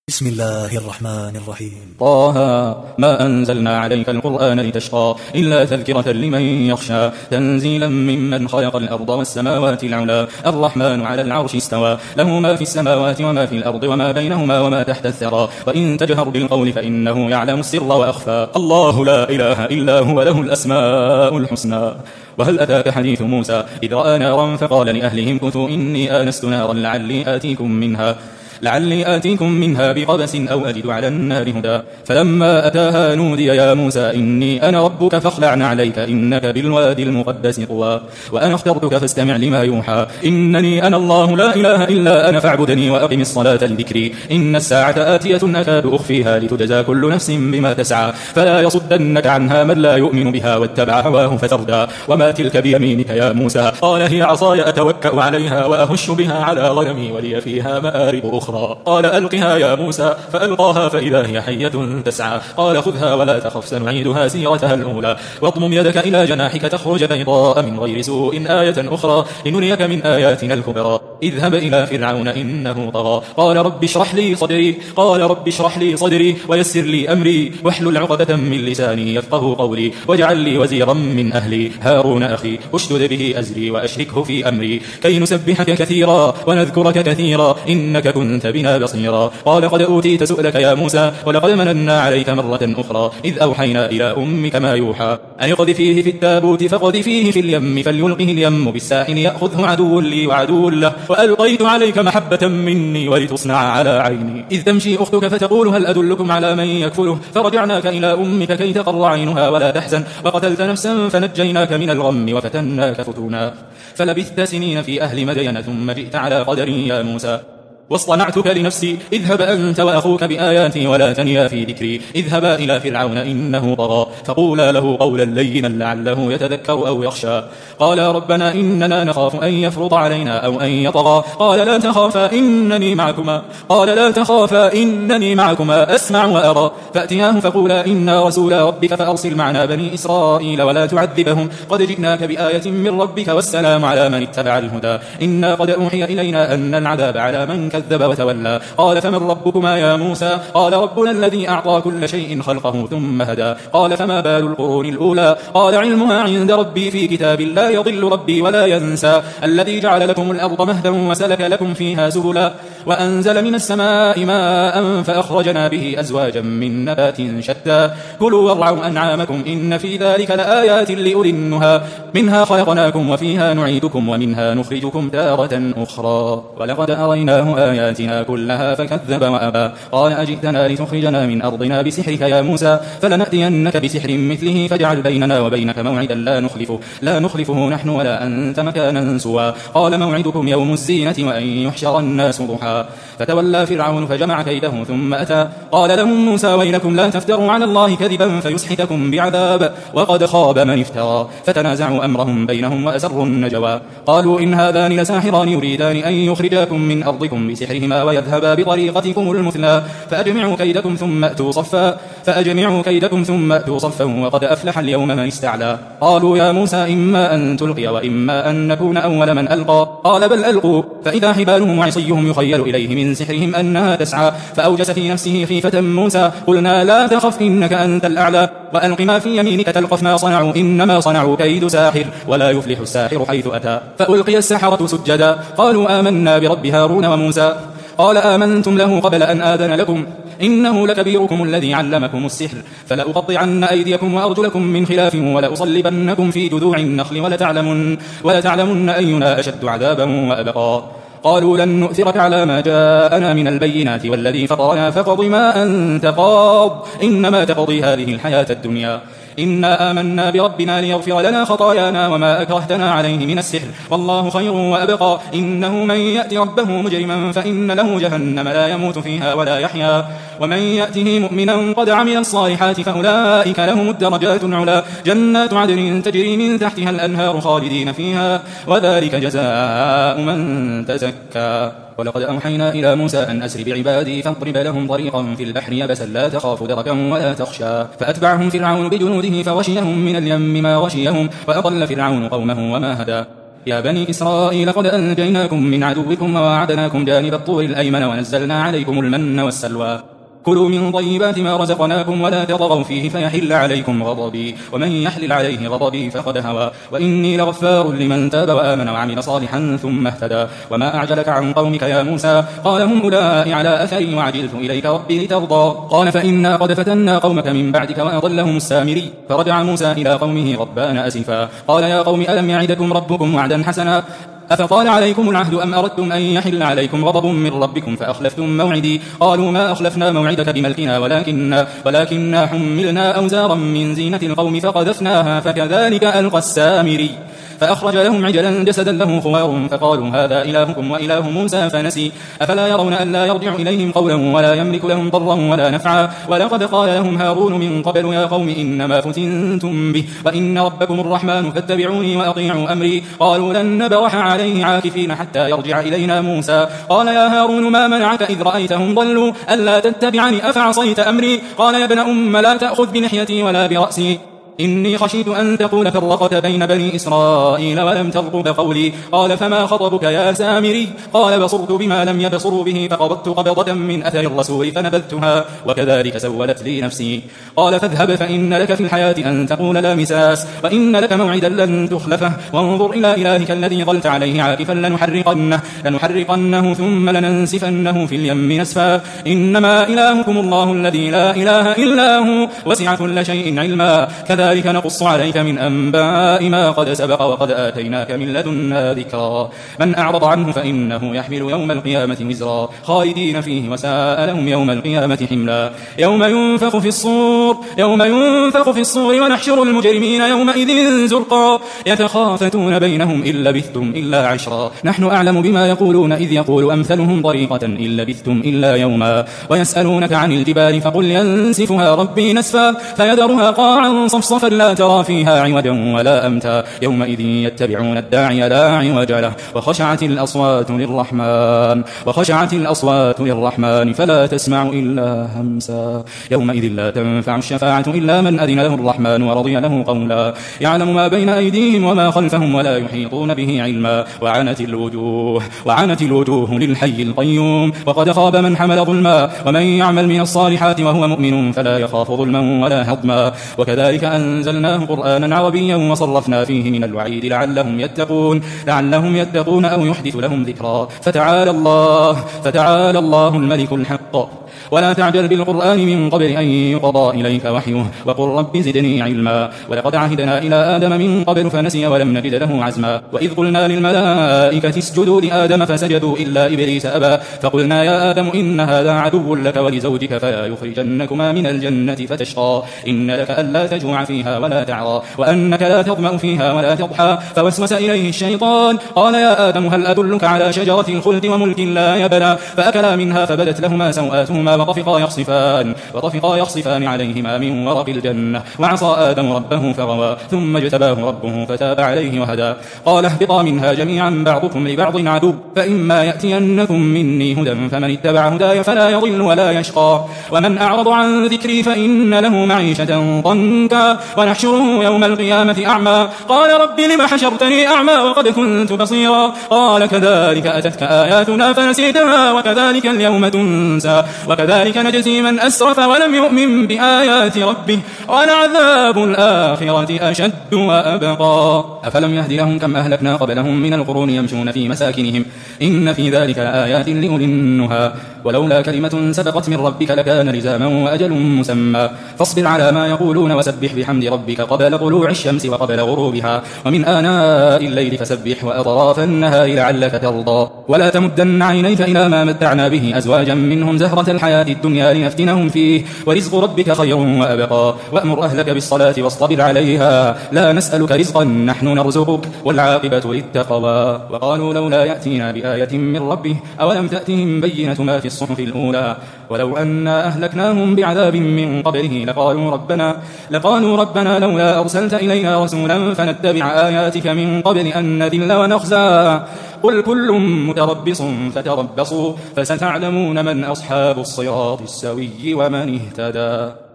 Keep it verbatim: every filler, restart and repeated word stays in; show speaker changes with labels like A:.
A: بسم الله الرحمن الرحيم.
B: طه ما أنزلنا عليك القرآن لتشقى إلا تذكرة لمن يخشى تنزيلا ممن خلق الأرض والسماوات العلى الرحمن على العرش استوى له ما في السماوات وما في الأرض وما بينهما وما تحت الثرى وإن تجهر بالقول فإنه يعلم السر وأخفى الله لا إله إلا هو له الأسماء الحسنى. وهل أتاك حديث موسى إذ رأى نارا فقال لأهلهم كثوا إني آنست نارا لعلي آتيكم منها لعلي آتيكم منها بقبس أو أجد على النار هدى فلما أتاها نودي يا موسى إني أنا ربك فاخلع عليك إنك بالوادي المقدس طوى وأنا اخترتك فاستمع لما يوحى إنني أنا الله لا إله إلا أنا فاعبدني وأقم الصلاة لذكري إن الساعة آتية أكاد أخفيها لتجزى كل نفس بما تسعى فلا يصدنك عنها من لا يؤمن بها واتبع هواه فتردى وما تلك بيمينك يا موسى قال هي عصاي أتوكأ عليها وأهش بها على غنمي ولي فيها مآرب أخرى قال ألقها يا موسى فألقاها فإذا هي حية تسعى قال خذها ولا تخف سنعيدها سيرتها الأولى واضمم يدك إلى جناحك تخرج بيضاء من غير سوء آية أخرى لنريك من آياتنا الكبرى اذهب إلى فرعون إنه طغى قال رب اشرح لي صدري قال رب اشرح لي صدري ويسر لي أمري واحلل عقدة من لساني يفقه قولي واجعل لي وزيرا من أهلي هارون أخي اشدد به أزري وأشركه في أمري كي نسبحك كثيرا ونذكرك كثيرا إنك كنت بنا بصيرا قال قد أوتيت سؤلك يا موسى ولقد مننا عليك مرة أخرى إذ أوحينا إلى أمك ما يوحى أن اقذفيه في التابوت فاقذفيه في اليم فليلقه اليم بالساحل يأخذه عدو لي وعدو له وألقيت عليك محبة مني ولتصنع على عيني إذ تمشي أختك فتقول هل أدلكم على من يكفله فرجعناك إلى أمك كي تقر عينها ولا تحزن وقتلت نفسا فنجيناك من الغم وفتناك فتونا فلبثت سنين في أهل مدين ثم جئت على قدري يا موسى واصطنعتك لنفسي اذهب أنت وأخوك بآياتي ولا تنيا في ذكري اذهبا إلى فرعون إنه طغى فقولا له قولا لينا لعله يتذكر أو يخشى قال ربنا إننا نخاف أن يفرط علينا أو أن يطغى قال لا تخافا إنني معكما قال لا تخافا إنني معكما أسمع وأرى فأتياه فقولا إنا رسولا ربك فأرسل معنا بني إسرائيل ولا تعذبهم قد جئناك بآية من ربك والسلام على من اتبع الهدى إنا قد أوحي إلينا أن العذاب على من كذب وتولى قال فمن ربكما يا موسى قال ربنا الذي أعطى كل شيء خلقه ثم هدى قال فما بال القرون الأولى قال علمها عند ربي في كتاب لا يضل ربي ولا ينسى الذي جعل لكم الأرض مهدا وسلك لكم فيها سبلا وأنزل من السماء ماء فأخرجنا به أزواجا من نبات شتى كلوا وارعوا أنعامكم إن في ذلك لآيات لأولي النهى منها خلقناكم وفيها نعيدكم ومنها نخرجكم تارة أخرى ولقد أريناه آياتنا كلها فكذب وأبى قال أجئتنا لتخرجنا من أرضنا بسحرك يا موسى فلنأتينك بسحر مثله فاجعل بيننا وبينك موعدا لا نخلفه لا نخلفه نحن ولا أنت مكانا سوى قال موعدكم يوم الزينة وأن يحشر الناس ضحى فتولى فرعون فجمع كيده ثم أتى قال لهم موسى ويلكم لا تفتروا على الله كذبا فيسحتكم بعذاب وقد خاب من افترى فتنازعوا أمرهم بينهم وأسروا النجوى قالوا إن هذان لساحران يريدان أن يخرجاكم من أرضكم بسحرهما ويذهبا بطريقتكم المثلى فأجمعوا كيدكم ثم أتوا صفا فأجمعوا كيدكم ثم أتوا صفا وقد أفلح اليوم من استعلى قالوا يا موسى إما أن تلقي وإما أن نكون أول من ألقى قال بل ألقوا فإذا حبالهم وعصيهم يخيل إليه من سحرهم أنها تسعى فأوجس في نفسه خيفة موسى قلنا لا تخف إنك أنت الأعلى وألق ما في يمينك تلقف ما صنعوا إنما صنعوا كيد ساحر ولا يفلح الساحر حيث أتى فألقي السحرة سجدا قالوا آمنا برب هارون وموسى قال آمنتم له قبل أن آذن لكم إنه لكبيركم الذي علمكم السحر فلأقطعن أيديكم وأرجلكم من خلاف ولأصلبنكم في جذوع النخل ولتعلمن, ولتعلمن أينا أشد عذابا وأبقى قالوا لن نؤثرك على ما جاءنا من البينات والذي فطرنا فقض ما أنت قاض إنما تقضي هذه الحياة الدنيا إنا آمنا بربنا ليغفر لنا خطايانا وما أكرهتنا عليه من السحر والله خير وأبقى إنه من يأتي ربه مجرما فإن له جهنم لا يموت فيها ولا يحيا ومن يأته مؤمنا قد عمل الصالحات فأولئك لهم الدرجات العلى جنات عدن تجري من تحتها الأنهار خالدين فيها وذلك جزاء من تزكى ولقد أوحينا إلى موسى أن أسر بعبادي فاضرب لهم طريقا في البحر يبسا لا تخاف دركا ولا تخشى فأتبعهم فرعون بجنوده فغشيهم من اليم ما غشيهم وأضل فرعون قومه وما هدى يا بني إسرائيل قد أنجيناكم من عدوكم وواعدناكم جانب الطور الأيمن ونزلنا عليكم المن والسلوى كلوا من طيبات ما رزقناكم ولا تطغوا فيه فيحل عليكم غضبي ومن يحلل عليه غضبي فقد هوى وإني لغفار لمن تاب وآمن وعمل صالحا ثم اهتدى وما أعجلك عن قومك يا موسى قال هم أولئك على أثري وعجلت إليك ربي لترضى قال فإنا قد فتنا قومك من بعدك وأضلهم السامري فرجع موسى إلى قومه غضبان أسفا قال يا قوم ألم يعدكم ربكم وعدا حسنا أفطال عليكم العهد أم أردتم أن يحل عليكم غضب من ربكم فأخلفتم موعدي قالوا ما أخلفنا موعدك بملكنا ولكن ولكننا حملنا أوزارا من زينة القوم فقذفناها فكذلك ألقى السامري فأخرج لهم عجلا جسدا له خوار فقالوا هذا إلهكم وإله موسى فنسي أفلا يرون أن لا يرجع إليهم قولا ولا يملك لهم ضرا ولا نفعا ولقد قال لهم هارون من قبل يا قوم إنما فتنتم به وإن ربكم الرحمن فاتبعوني وأطيعوا أمري قالوا لن نبرح عليه عاكفين حتى يرجع إلينا موسى قال يا هارون ما منعك إذ رأيتهم ضلوا ألا تتبعني أفعصيت أمري قال يا ابن أم لا تأخذ بلحيتي ولا برأسي إني خشيت أن تقول فرقت بين بني إسرائيل ولم ترقب قولي قال فما خطبك يا سامري قال بصرت بما لم يبصروا به فقبضت قبضة من أثر الرسول فنبذتها وكذلك سولت لي نفسي قال فاذهب فإن لك في الحياة أن تقول لا مساس وإن لك موعدا لن تخلفه وانظر إلى إلهك الذي ظلت عليه عاكفا لنحرقنه, لنحرقنه ثم لننسفنه في اليم نسفا إنما إلهكم الله الذي لا إله إلا هو وسع كل شيء علما كذلك ذلك نقص عليك من أنباء ما قد سبق وقد آتيناك من لدنا ذكرا من أعرض عنه فإنه يحمل يوم القيامة وزرا خالدين فيه وساء لهم يوم القيامة حملا يوم ينفخ في الصور يوم ينفخ في الصور ونحشر المجرمين يومئذ زرقا يتخافتون بينهم إن لبثتم إلا عشرا نحن أعلم بما يقولون إذ يقول أمثلهم طريقة إن لبثتم إلا يوما ويسألونك عن الجبال فقل ينسفها ربي نسفا فيذرها قاعا صفصفا لا ترى فيها عوجا ولا أمتا يومئذ يتبعون الداعي لا عوج له وخشعت الأصوات للرحمن وخشعت الأصوات للرحمن فلا تسمع إلا همسا يومئذ لا تنفع الشفاعة إلا من أذن له الرحمن ورضي له قولا يعلم ما بين أيديهم وما خلفهم ولا يحيطون به علما وعنت الوجوه وعنت الوجوه للحي القيوم وقد خاب من حمل ظلما ومن يعمل من الصالحات وهو مؤمن فلا يخاف ظلما ولا هضما وكذلك أنزلناه قرآنا عربيا وصرفنا فيه من الوعيد لعلهم يتقون لعلهم يتقون أو يحدث لهم ذكرا فتعالى الله فتعالى الله الملك الحق ولا تعجل بالقرآن من قبل أن يقضى إليك وحيه وقل رب زدني علما ولقد عهدنا إلى آدم من قبل فنسي ولم نجد له عزما وإذ قلنا للملائكة اسجدوا لآدم فسجدوا إلا إبليس أبى فقلنا يا آدم إن هذا عدو لك ولزوجك فلا يخرجنكما من الجنة فتشقى إن لك ألا تجوع فيها ولا تعرى وأنك لا تظمأ فيها ولا تضحى فوسوس إليه الشيطان قال يا آدم هل أدلك على شجرة الخلد وملك لا يبلى فأكلا منها فبدت لهما سوآتهما وطفقا يخصفان وطفقا يخصفان عليهما من ورق الجنة وعصى آدم ربه فغوى ثم اجتباه ربه فتاب عليه وهدى قال اهبطا منها جميعا بعضكم لبعض عدو فإما يأتينكم مني هدى فمن اتبع هداي فلا يضل ولا يشقى ومن أعرض عن ذكري فإن له معيشة ضنكا ونحشره يوم القيامة أعمى قال رب لم حشرتني أعمى وقد كنت بصيرا قال كذلك أتتك آياتنا فنسيتها وكذلك اليوم تنسى وكذلك نجزي من أسرف ولم يؤمن بآيات ربه ولعذاب الآخرة أشد وأبقى أفلم يهد لهم كم أهلكنا قبلهم من القرون يمشون في مساكنهم إن في ذلك لآيات لأولي النهى ولولا كلمة سبقت من ربك لكان لزاما وأجل مسمى فاصبر على ما يقولون وسبح بحمد ربك قبل طلوع الشمس وقبل غروبها ومن آناء الليل فسبح وأطراف النهار لعلك ترضى ولا تمدن عينيك إلى ما متعنا به أزواجا منهم زهرة الحياة الدنيا لنفتنهم فيه ورزق ربك خير وأبقى وأمر أهلك بالصلاة واصطبر عليها لا نسألك رزقا نحن نرزقك والعاقبة للتقوى وقالوا لولا يأتينا بآية من ربه أولم تأتهم بينة ما في الصحف الأولى ولو أنا أهلكناهم بعذاب من قبله لقالوا ربنا لقالوا ربنا لولا أرسلت إلينا رسولا فنتبع آياتك من قبل أن نذل ونخزى قل كل متربص فتربصوا فستعلمون من أصحاب الصراط السوي ومن اهتدى.